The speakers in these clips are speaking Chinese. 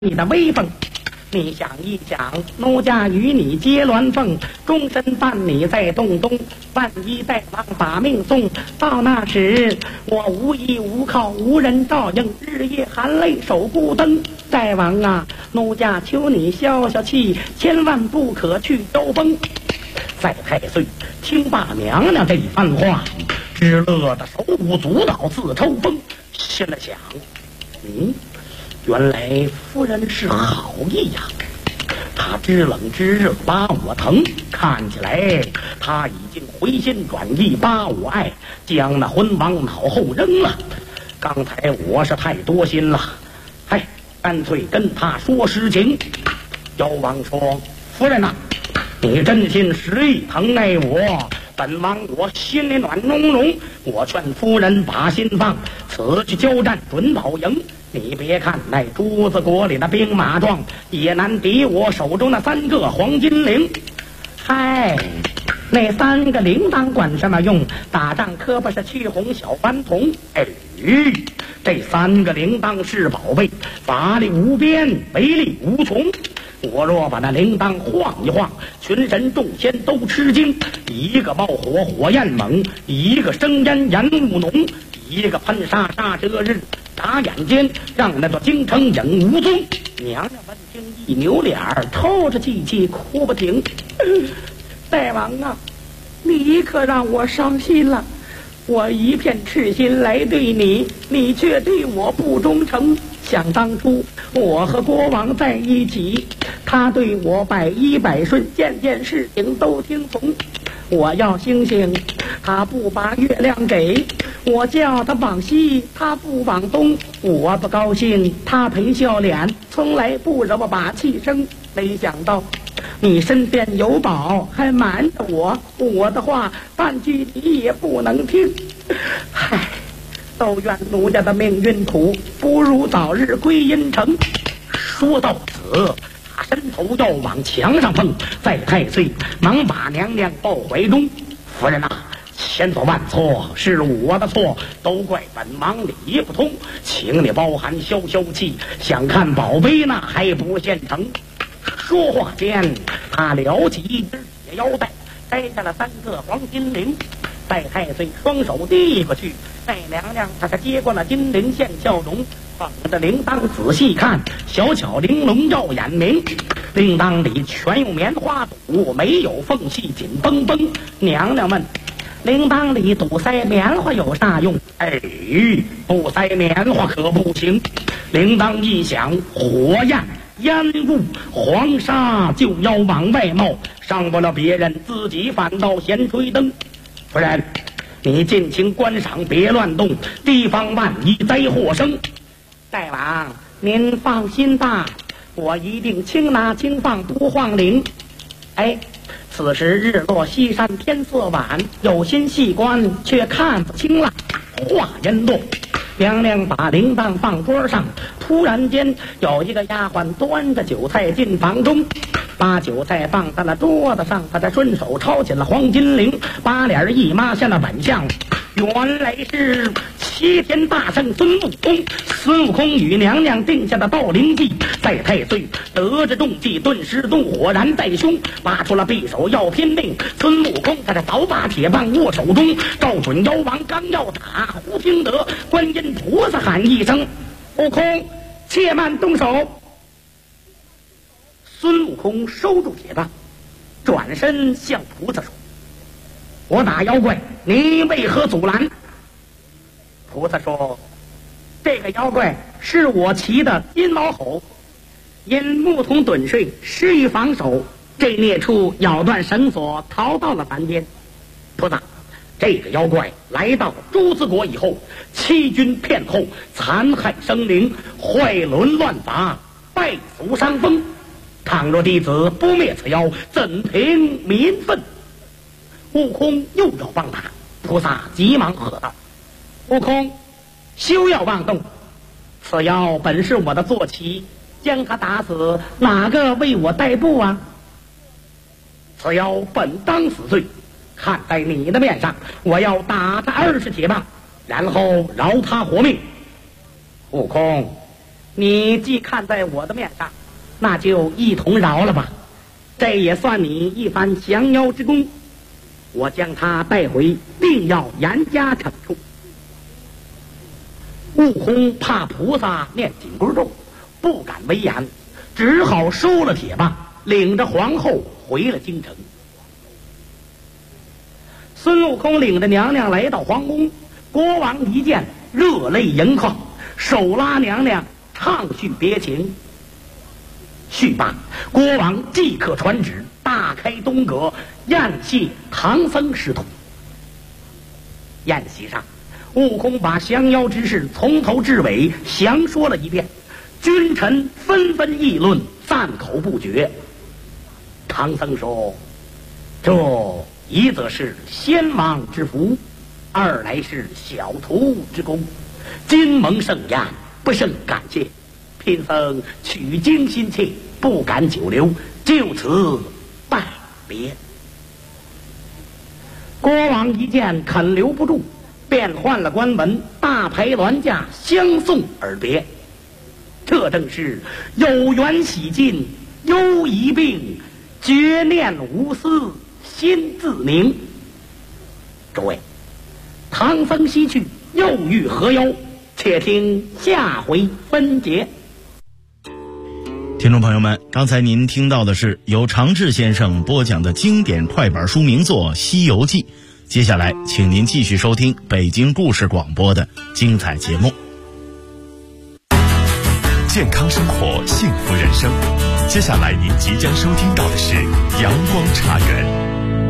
你的威风。你想一想，奴家与你结鸾凤，终身伴你在洞东。万一大王把命送，到那时我无依无靠，无人照应，日夜含泪守孤灯。大王啊，奴家求你消消气，千万不可去交锋。在太岁听罢娘娘这一番话，只乐得手舞足蹈，自抽风，心里想：原来夫人是好意呀，她知冷知热把我疼，看起来她已经回心转意把我爱，将那婚往脑后扔了。刚才我是太多心了，干脆跟她说实情。妖王说：夫人呐，你真心实意疼爱我，本王我心里暖融融，我劝夫人把心放，此去交战准保赢。你别看那朱子国里的兵马壮，也难敌我手中那3个黄金铃。那3个铃铛管什么用？打仗可不是去红小顽童。这3个铃铛是宝贝，法力无边，威力无穷。我若把那铃铛晃一晃，群神众仙都吃惊。一个冒火火焰猛，一个生烟烟雾浓，一个喷沙沙遮日，眨眼间让那座京城影无踪。娘娘闻听一扭脸，抽着气气哭不停。大王啊，你可让我伤心了。我一片痴心来对你，你却对我不忠诚。想当初我和国王在一起，他对我百依百顺，件件事情都听从。我要星星，他不把月亮给；我叫他往西，他不往东。我不高兴，他陪笑脸，从来不惹我把气生。没想到你身边有宝，还瞒着我的话半句你也不能听。都怨奴家的命运苦，不如早日归阴城。说到此，他伸头要往墙上碰，在太岁忙把娘娘抱怀中。夫人啊，千错万错是我的错，都怪本王理不通，请你包含消消气，想看宝贝那还不现成。说话间，他撩起一只铁腰带，摘下了3个黄金铃，在太岁双手递过去。戴娘娘她是接过了金铃，现笑容，放着铃铛仔细看，小巧玲珑耀眼明。铃铛里全用棉花堵，没有缝隙，紧绷绷。娘娘问：铃铛里堵塞棉花有啥用？不塞棉花可不行。铃铛一响，火焰烟雾黄沙就要往外冒，上不了别人，自己反倒先吹灯。夫人，你尽情观赏，别乱动，提防万一灾祸生。大王您放心吧，我一定轻拿轻放，不晃铃。此时日落西山，天色晚，有心细观却看不清了。话音落，娘娘把铃铛放桌上，突然间有一个丫鬟端着酒菜进房中，把酒菜放在了桌子上，他的顺手抄起了黄金铃，把脸一抹下了本相，原来是齐天大圣孙悟空。孙悟空与娘娘定下的盗铃计，在太岁得着中计，顿时怒火燃在胸，拔出了匕首要拼命。孙悟空他的早把铁棒握手中，照准妖王刚要打，忽听得观音菩萨喊一声：悟空，且慢动手。孙悟空收住铁棒，转身向菩萨说：我打妖怪，你为何阻拦？菩萨说：这个妖怪是我骑的金毛猴，因牧童盹睡，失于防守，这孽畜咬断绳索，逃到了凡间。菩萨，这个妖怪来到朱子国以后，欺君骗后，残害生灵，坏伦乱法，败俗伤风。倘若弟子不灭此妖，怎平民愤？悟空又要帮他，菩萨急忙喝道：悟空，休要妄动，此妖本是我的坐骑，将他打死，哪个为我代步啊？此妖本当死罪，看在你的面上，我要打他20铁棒，然后饶他活命。悟空， 你既看在我的面上，那就一同饶了吧，这也算你一番降妖之功。我将他带回，定要严加惩处。悟空怕菩萨念紧箍咒，不敢为言，只好收了铁棒，领着皇后回了京城。孙悟空领着娘娘来到皇宫，国王一见，热泪盈眶，手拉娘娘唱叙别情。叙罢，国王即刻传旨，大开东阁，宴谢唐僧师徒。宴席上，悟空把降妖之事从头至尾详说了一遍，君臣纷纷议论，赞口不绝。唐僧说：“这一则是先王之福，二来是小徒之功，今蒙盛宴，不胜感谢。贫僧取经心切，不敢久留，就此拜别。”国王一见肯留不住，便换了官文，大排銮驾相送而别。这正是有缘喜尽，忧一病，绝念无私，心自宁。诸位，唐僧西去，又遇何妖？且听下回分解。 听众朋友们，刚才您听到的是由常志先生播讲的经典快板书名作《西游记》。接下来请您继续收听北京故事广播的精彩节目。 健康生活，幸福人生。接下来您即将收听到的是阳光茶园。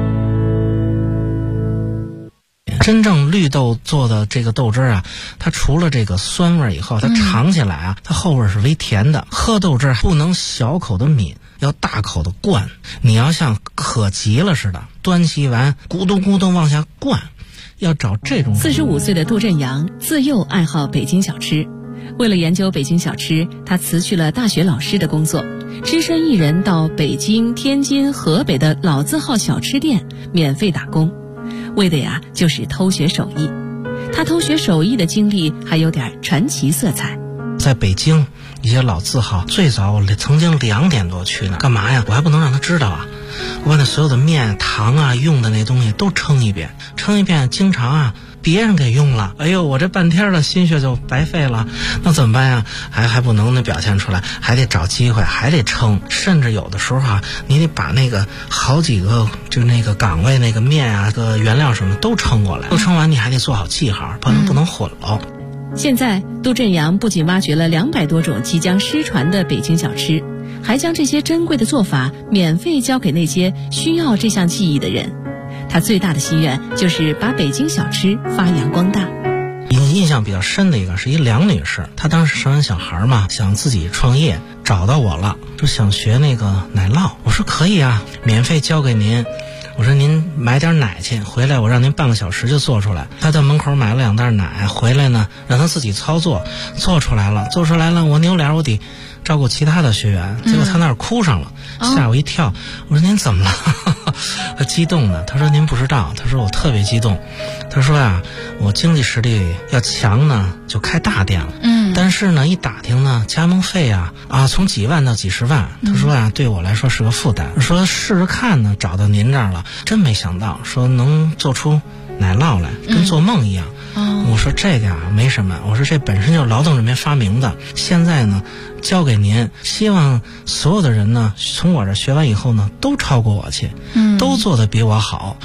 真正绿豆做的这个豆汁啊，它除了这个酸味以后，它尝起来啊，它后味是微甜的。喝豆汁不能小口的抿，要大口的灌。你要像渴急了似的，端起碗咕咚咕咚往下灌，要找这种。 45岁的杜振阳自幼爱好北京小吃，为了研究北京小吃，他辞去了大学老师的工作，只身一人到北京、天津、河北的老字号小吃店免费打工，为的呀就是偷学手艺。他偷学手艺的经历还有点传奇色彩。 在北京一些老字号，最早我曾经2点多去呢，干嘛呀？我还不能让他知道啊！我把那所有的面、糖啊、用的那东西都称一遍，经常啊别人给用了，哎呦，我这半天的心血就白费了，那怎么办呀？还不能表现出来，还得找机会，还得称，甚至有的时候啊，你得把那个好几个就那个岗位那个面啊、个原料什么都称过来，都称完你还得做好记号，不能混了。 现在杜振阳不仅挖掘了200多种即将失传的北京小吃，还将这些珍贵的做法免费教给那些需要这项技艺的人。他最大的心愿就是把北京小吃发扬光大。 印象比较深的一个是一梁女士，她当时生完小孩嘛，想自己创业，找到我了，就想学那个奶酪。我说可以啊，免费教给您。我说您买点奶去，回来我让您半个小时就做出来。他在门口买了2袋奶，回来呢让他自己操作，做出来了。我扭脸我得照顾其他的学员，结果他那儿哭上了，吓我一跳。我说您怎么了？他激动的，他说您不知道，他说我特别激动。他说呀，我经济实力要强呢，就开大店了。但是呢，一打听呢，加盟费啊从几万到几十万。他说呀，对我来说是个负担。说试试看呢，找到您这儿了，真没想到，说能做出奶酪来，跟做梦一样。我说这个啊没什么，我说这本身就是劳动人民发明的，现在呢交给您，希望所有的人呢从我这学完以后呢都超过我去，都做得比我好，